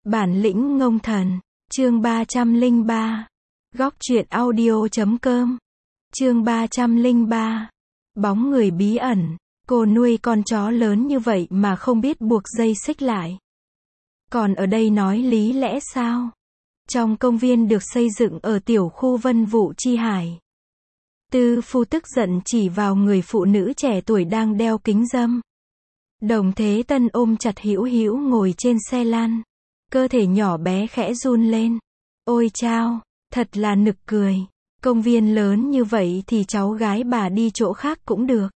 Bản lĩnh ngông thần. Chương 303. Góc truyện audio.com. Chương 303. Bóng người bí ẩn. Cô nuôi con chó lớn như vậy mà không biết buộc dây xích lại. Còn ở đây nói lý lẽ sao? Trong công viên được xây dựng ở tiểu khu Vân Vũ Chi Hải. Tư Phu tức giận chỉ vào người phụ nữ trẻ tuổi đang đeo kính râm. Đồng Thế Tân ôm chặt Hữu Hữu ngồi trên xe lăn. Cơ thể nhỏ bé khẽ run lên. Ôi chao, thật là nực cười. Công viên lớn như vậy thì cháu gái bà đi chỗ khác cũng được.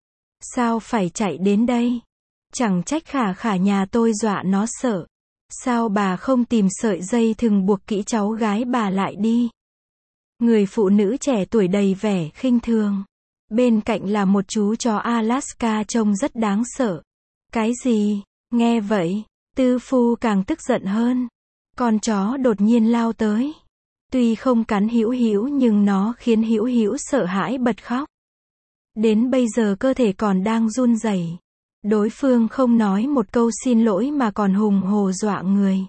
Sao phải chạy đến đây? Chẳng trách Khả Khả nhà tôi dọa nó sợ. Sao bà không tìm sợi dây thừng buộc kỹ cháu gái bà lại đi? Người phụ nữ trẻ tuổi đầy vẻ khinh thường. Bên cạnh là một chú chó Alaska trông rất đáng sợ. Cái gì? Nghe vậy, Tư Phu càng tức giận hơn. Con chó đột nhiên lao tới. Tuy không cắn Hữu Hữu nhưng nó khiến Hữu Hữu sợ hãi bật khóc. Đến bây giờ cơ thể còn đang run rẩy. Đối phương không nói một câu xin lỗi mà còn hùng hổ dọa người.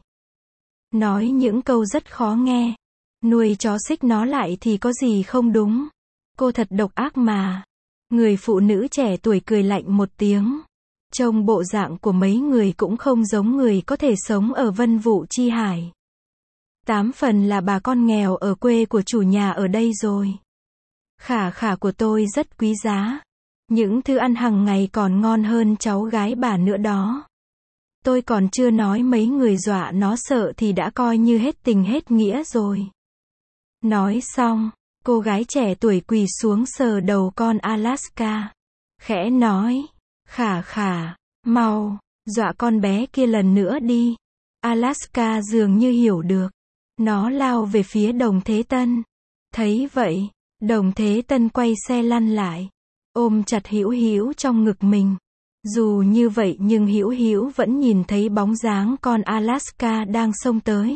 Nói những câu rất khó nghe. Nuôi chó xích nó lại thì có gì không đúng. Cô thật độc ác mà. Người phụ nữ trẻ tuổi cười lạnh một tiếng. Trông bộ dạng của mấy người cũng không giống người có thể sống ở Vân Vũ Chi Hải. 8 phần là bà con nghèo ở quê của chủ nhà ở đây rồi. Khả Khả của tôi rất quý giá. Những thứ ăn hàng ngày còn ngon hơn cháu gái bà nữa đó. Tôi còn chưa nói mấy người dọa nó sợ thì đã coi như hết tình hết nghĩa rồi. Nói xong, cô gái trẻ tuổi quỳ xuống sờ đầu con Alaska. Khẽ nói, Khả Khả, mau, dọa con bé kia lần nữa đi. Alaska dường như hiểu được. Nó lao về phía Đồng Thế Tân. Thấy vậy, Đồng Thế Tân quay xe lăn lại. Ôm chặt Hữu Hữu trong ngực mình. Dù như vậy nhưng Hữu Hữu vẫn nhìn thấy bóng dáng con Alaska đang xông tới.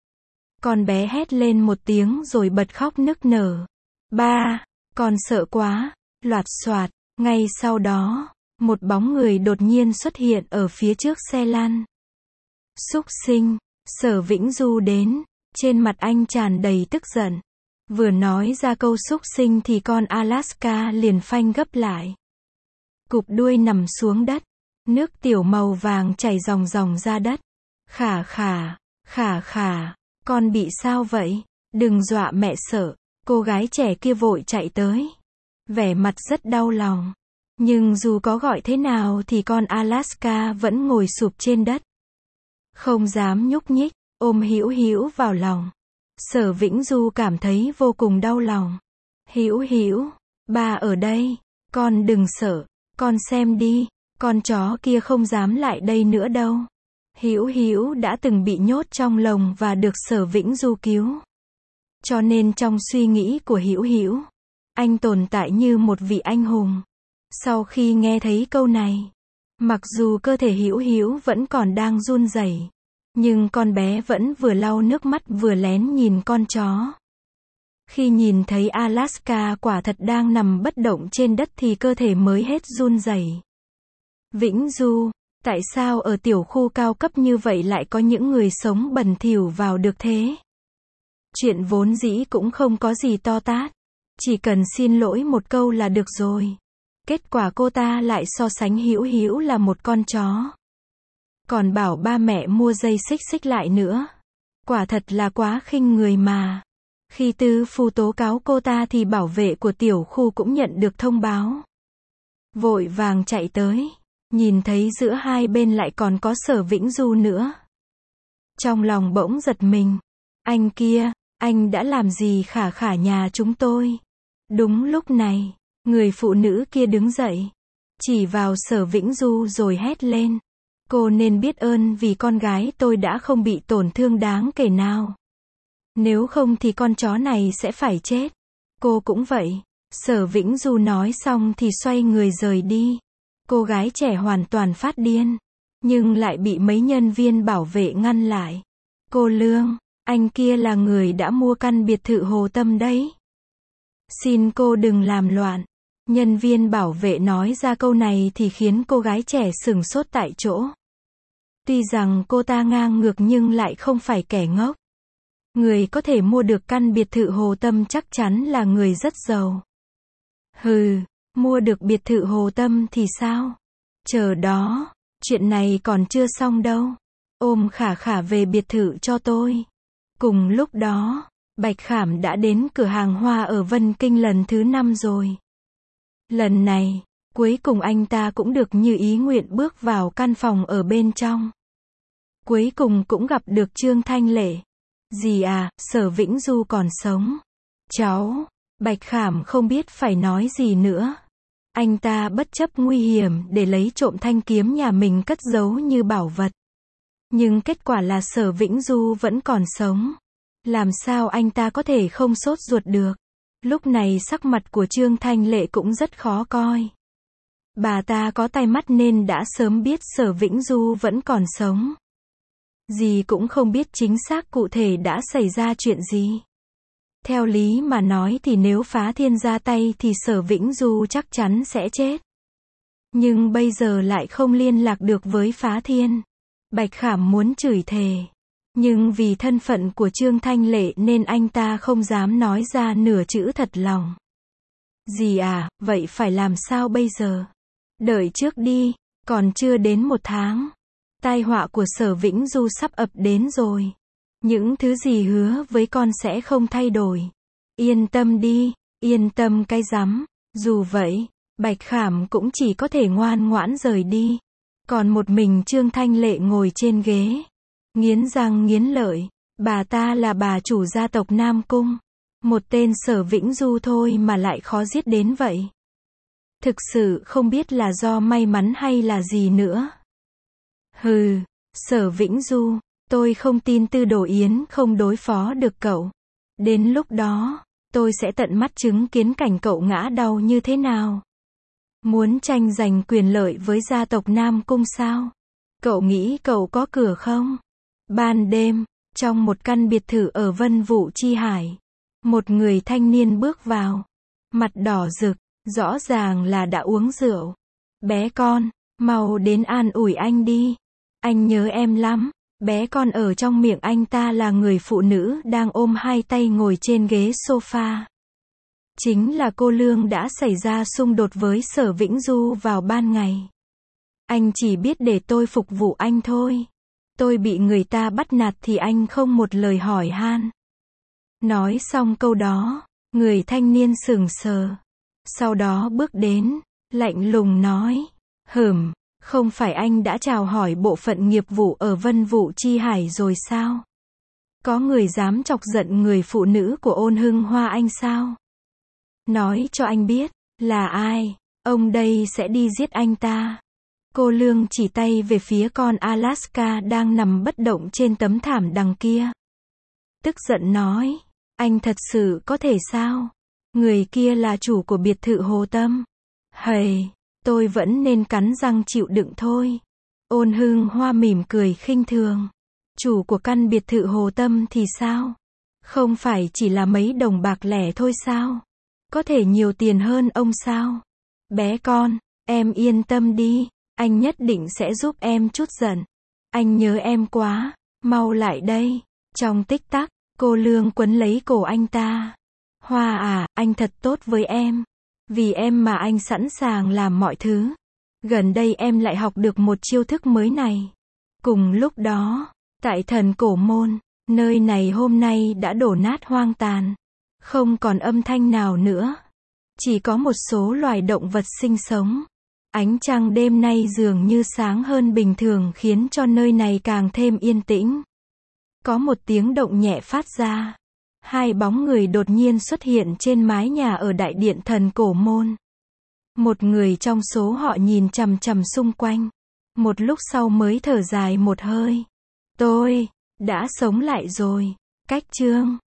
Con bé hét lên một tiếng rồi bật khóc nức nở. Ba, con sợ quá. Loạt xoạt, ngay sau đó, một bóng người đột nhiên xuất hiện ở phía trước xe lăn. Súc sinh, Sở Vĩnh Du đến, trên mặt anh tràn đầy tức giận. Vừa nói ra câu súc sinh thì con Alaska liền phanh gấp lại. Cụp đuôi nằm xuống đất, nước tiểu màu vàng chảy ròng ròng ra đất. Khả Khả, Khả Khả, con bị sao vậy? Đừng dọa mẹ sợ. Cô gái trẻ kia vội chạy tới. Vẻ mặt rất đau lòng. Nhưng dù có gọi thế nào thì con Alaska vẫn ngồi sụp trên đất. Không dám nhúc nhích, ôm Hữu Hữu vào lòng. Sở Vĩnh Du cảm thấy vô cùng đau lòng. Hữu Hữu, ba ở đây, con đừng sợ, con xem đi, con chó kia không dám lại đây nữa đâu. Hữu Hữu đã từng bị nhốt trong lồng và được Sở Vĩnh Du cứu. Cho nên trong suy nghĩ của Hữu Hữu, anh tồn tại như một vị anh hùng. Sau khi nghe thấy câu này, mặc dù cơ thể Hữu Hữu vẫn còn đang run rẩy, nhưng con bé vẫn vừa lau nước mắt vừa lén nhìn con chó. Khi nhìn thấy Alaska quả thật đang nằm bất động trên đất thì cơ thể mới hết run rẩy. Vĩnh Du, tại sao ở tiểu khu cao cấp như vậy lại có những người sống bẩn thỉu vào được thế? Chuyện vốn dĩ cũng không có gì to tát. Chỉ cần xin lỗi một câu là được rồi. Kết quả cô ta lại so sánh Hữu Hữu là một con chó. Còn bảo ba mẹ mua dây xích lại nữa. Quả thật là quá khinh người mà. Khi Tư Phu tố cáo cô ta thì bảo vệ của tiểu khu cũng nhận được thông báo. Vội vàng chạy tới. Nhìn thấy giữa hai bên lại còn có Sở Vĩnh Du nữa. Trong lòng bỗng giật mình. Anh kia, anh đã làm gì Khả Khả nhà chúng tôi? Đúng lúc này, người phụ nữ kia đứng dậy. Chỉ vào Sở Vĩnh Du rồi hét lên. Cô nên biết ơn vì con gái tôi đã không bị tổn thương đáng kể nào. Nếu không thì con chó này sẽ phải chết. Cô cũng vậy. Sở Vĩnh Du nói xong thì xoay người rời đi. Cô gái trẻ hoàn toàn phát điên. Nhưng lại bị mấy nhân viên bảo vệ ngăn lại. Cô Lương, anh kia là người đã mua căn biệt thự Hồ Tâm đấy. Xin cô đừng làm loạn. Nhân viên bảo vệ nói ra câu này thì khiến cô gái trẻ sửng sốt tại chỗ. Tuy rằng cô ta ngang ngược nhưng lại không phải kẻ ngốc. Người có thể mua được căn biệt thự Hồ Tâm chắc chắn là người rất giàu. Hừ, mua được biệt thự Hồ Tâm thì sao? Chờ đó, chuyện này còn chưa xong đâu. Ôm Khả Khả về biệt thự cho tôi. Cùng lúc đó, Bạch Khảm đã đến cửa hàng hoa ở Vân Kinh lần thứ 5 rồi. Lần này, cuối cùng anh ta cũng được như ý nguyện bước vào căn phòng ở bên trong. Cuối cùng cũng gặp được Trương Thanh Lệ. Dì à, Sở Vĩnh Du còn sống. Cháu, Bạch Khảm không biết phải nói gì nữa. Anh ta bất chấp nguy hiểm để lấy trộm thanh kiếm nhà mình cất giấu như bảo vật. Nhưng kết quả là Sở Vĩnh Du vẫn còn sống. Làm sao anh ta có thể không sốt ruột được? Lúc này sắc mặt của Trương Thanh Lệ cũng rất khó coi. Bà ta có tai mắt nên đã sớm biết Sở Vĩnh Du vẫn còn sống. Dì cũng không biết chính xác cụ thể đã xảy ra chuyện gì. Theo lý mà nói thì nếu Phá Thiên ra tay thì Sở Vĩnh Du chắc chắn sẽ chết. Nhưng bây giờ lại không liên lạc được với Phá Thiên. Bạch Khảm muốn chửi thề. Nhưng vì thân phận của Trương Thanh Lệ nên anh ta không dám nói ra nửa chữ thật lòng. Dì à, vậy phải làm sao bây giờ? Đợi trước đi, còn chưa đến 1 tháng. Tai họa của Sở Vĩnh Du sắp ập đến rồi. Những thứ gì hứa với con sẽ không thay đổi. Yên tâm đi, yên tâm cái rắm. Dù vậy, Bạch Khảm cũng chỉ có thể ngoan ngoãn rời đi. Còn một mình Trương Thanh Lệ ngồi trên ghế. Nghiến răng nghiến lợi. Bà ta là bà chủ gia tộc Nam Cung. Một tên Sở Vĩnh Du thôi mà lại khó giết đến vậy. Thực sự không biết là do may mắn hay là gì nữa. Hừ, Sở Vĩnh Du, tôi không tin Tư Đồ Yến không đối phó được cậu. Đến lúc đó, tôi sẽ tận mắt chứng kiến cảnh cậu ngã đau như thế nào. Muốn tranh giành quyền lợi với gia tộc Nam Cung sao? Cậu nghĩ cậu có cửa không? Ban đêm, trong một căn biệt thự ở Vân Vũ Chi Hải, một người thanh niên bước vào. Mặt đỏ rực, rõ ràng là đã uống rượu. Bé con, mau đến an ủi anh đi. Anh nhớ em lắm. Bé con ở trong miệng anh ta là người phụ nữ đang ôm 2 tay ngồi trên ghế sofa. Chính là cô Lương đã xảy ra xung đột với Sở Vĩnh Du vào ban ngày. Anh chỉ biết để tôi phục vụ anh thôi. Tôi bị người ta bắt nạt thì anh không một lời hỏi han. Nói xong câu đó, người thanh niên sững sờ. Sau đó bước đến, lạnh lùng nói, không phải anh đã chào hỏi bộ phận nghiệp vụ ở Vân Vũ Chi Hải rồi sao? Có người dám chọc giận người phụ nữ của Ôn Hưng Hoa anh sao? Nói cho anh biết, là ai, ông đây sẽ đi giết anh ta. Cô Lương chỉ tay về phía con Alaska đang nằm bất động trên tấm thảm đằng kia. Tức giận nói, anh thật sự có thể sao? Người kia là chủ của biệt thự Hồ Tâm. Hầy, tôi vẫn nên cắn răng chịu đựng thôi. Ôn Hưng Hoa mỉm cười khinh thường. Chủ của căn biệt thự Hồ Tâm thì sao? Không phải chỉ là mấy đồng bạc lẻ thôi sao? Có thể nhiều tiền hơn ông sao? Bé con, em yên tâm đi, anh nhất định sẽ giúp em chút giận. Anh nhớ em quá, mau lại đây. Trong tích tắc, cô Lương quấn lấy cổ anh ta. Hoa à, anh thật tốt với em. Vì em mà anh sẵn sàng làm mọi thứ. Gần đây em lại học được một chiêu thức mới này. Cùng lúc đó, tại Thần Cổ Môn, nơi này hôm nay đã đổ nát hoang tàn. Không còn âm thanh nào nữa. Chỉ có một số loài động vật sinh sống. Ánh trăng đêm nay dường như sáng hơn bình thường khiến cho nơi này càng thêm yên tĩnh. Có một tiếng động nhẹ phát ra. 2 bóng người đột nhiên xuất hiện trên mái nhà ở đại điện Thần Cổ Môn. Một người trong số họ nhìn chằm chằm xung quanh. Một lúc sau mới thở dài một hơi. Tôi đã sống lại rồi. Cách chương